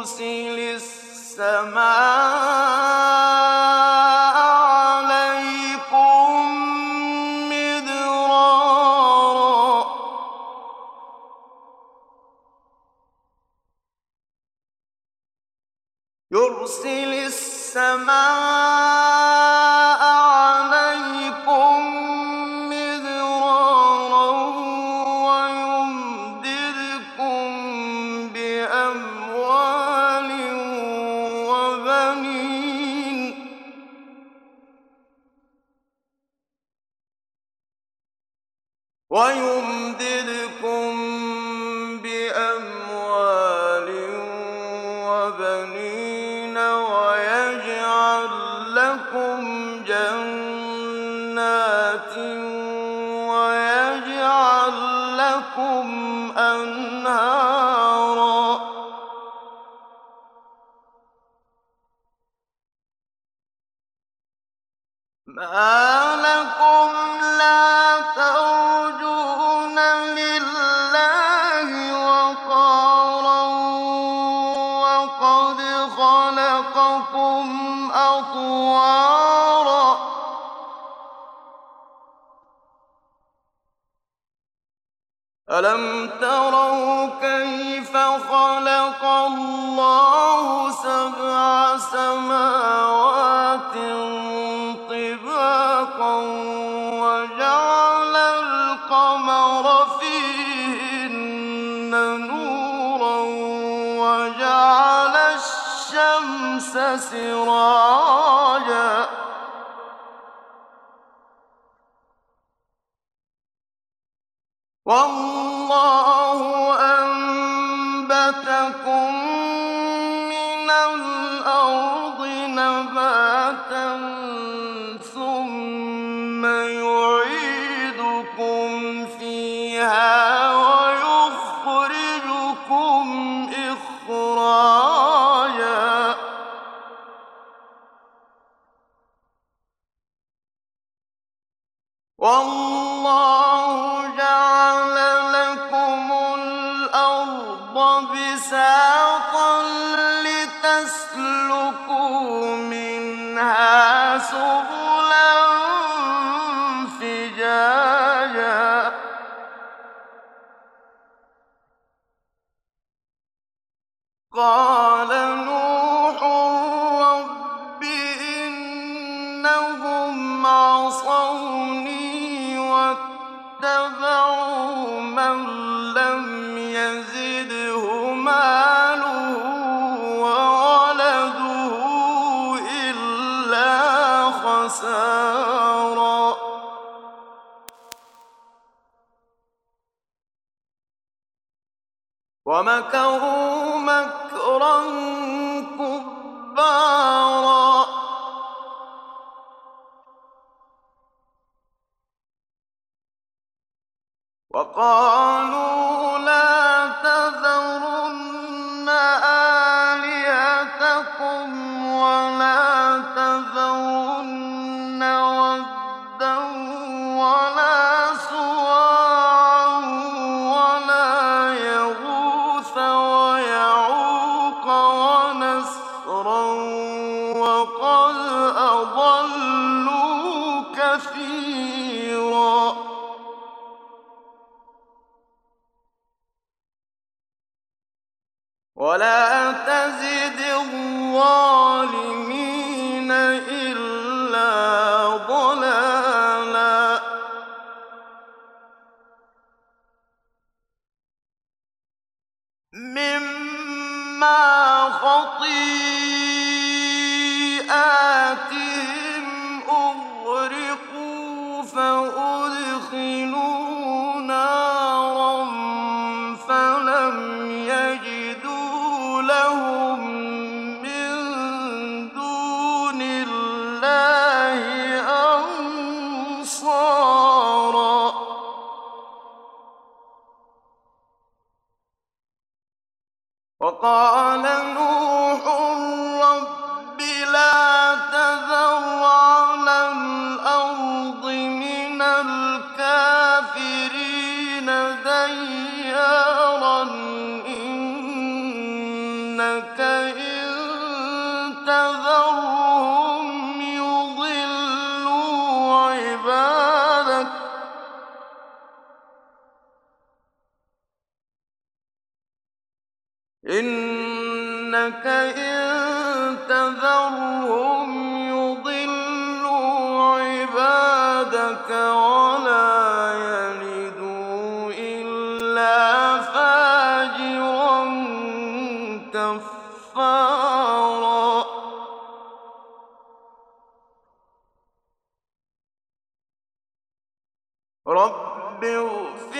يُرْسِلِ السَّمَاءَ عَلَيْكُم مِّدْرَارًا وَيُمْدِدْكُم بِأَمْوَالٍ وَبَنِينَ وَيَجْعَل لَّكُمْ جَنَّاتٍ وَيَجْعَل لَّكُمْ أَنْهَارًا مَا لَكُمْ لَا تَرْجُونَ لِلَّهِ وَقَارًا وَقَدْ خَلَقَكُمْ أَطْوَارًا أَلَمْ تَرَوْا كَيْفَ خَلَقَ اللَّهُ سَبْعَ سَمَاوَاتٍ طِبَاقًا وَجَعَلَ الْقَمَرَ فِيهِنَّ نُورًا وَجَعَلَ الشَّمْسَ سِرَاجًا وَاللَّهُ أَنبَتَكُم مِّنَ الْأَرْضِ نَبَاتًا ثُمَّ يُعِيدُكُمْ فِيهَا وَيُخْرِجُكُمْ إِخْرَاجًا وَاللَّهُ جَعَلَ لَكُمُ الْأَرْضَ بِسَاطًا لِّتَسْلُكُوا مِنْهَا سُبُلًا فِجَاجًا قَالَ نُوحٌ رَّبِّ إِنَّهُمْ عَصَوْنِي وَاتَّبَعُوا مَن لَّمْ يَزِدْهُ مَالُهُ وَوَلَدُهُ إِلَّا خَسَارًا وَمَكَرُوا مَكْرًا كُبَّارًا وَقَالُوا لَا تَذَرُنَّ آلِهَتَكُمْ وَلَا تَذَرُنَّ وَدًّا وَلَا سُوَاعًا وَلَا يَغُوثَ وَيَعُوقَ وَنَسْرًا وَقَدْ أَضَلُّوا كَثِيرًا وَلَا تَزِدِ الظَّالِمِينَ إِلَّا ضَلَالًا مِّمَّا خَطِيئَاتِهِمْ أُغْرِقُوا فَأُدْخِلُوا نَارًا فَلَمْ يَجِدُوا لَهُم مِّن دُونِ اللَّهِ أَنصَارًا وَقَالَ نُوحٌ رَّبِّ لَا تَذَرْ عَلَى الْأَرْضِ مِنَ الْكَافِرِينَ دَيَّارًا إِنَّكَ إن تذرهم يضلوا عبادك إنك إن تذرهم يضلوا عبادك ولا يلدوا إلا فاجرا كفارا رب اغفر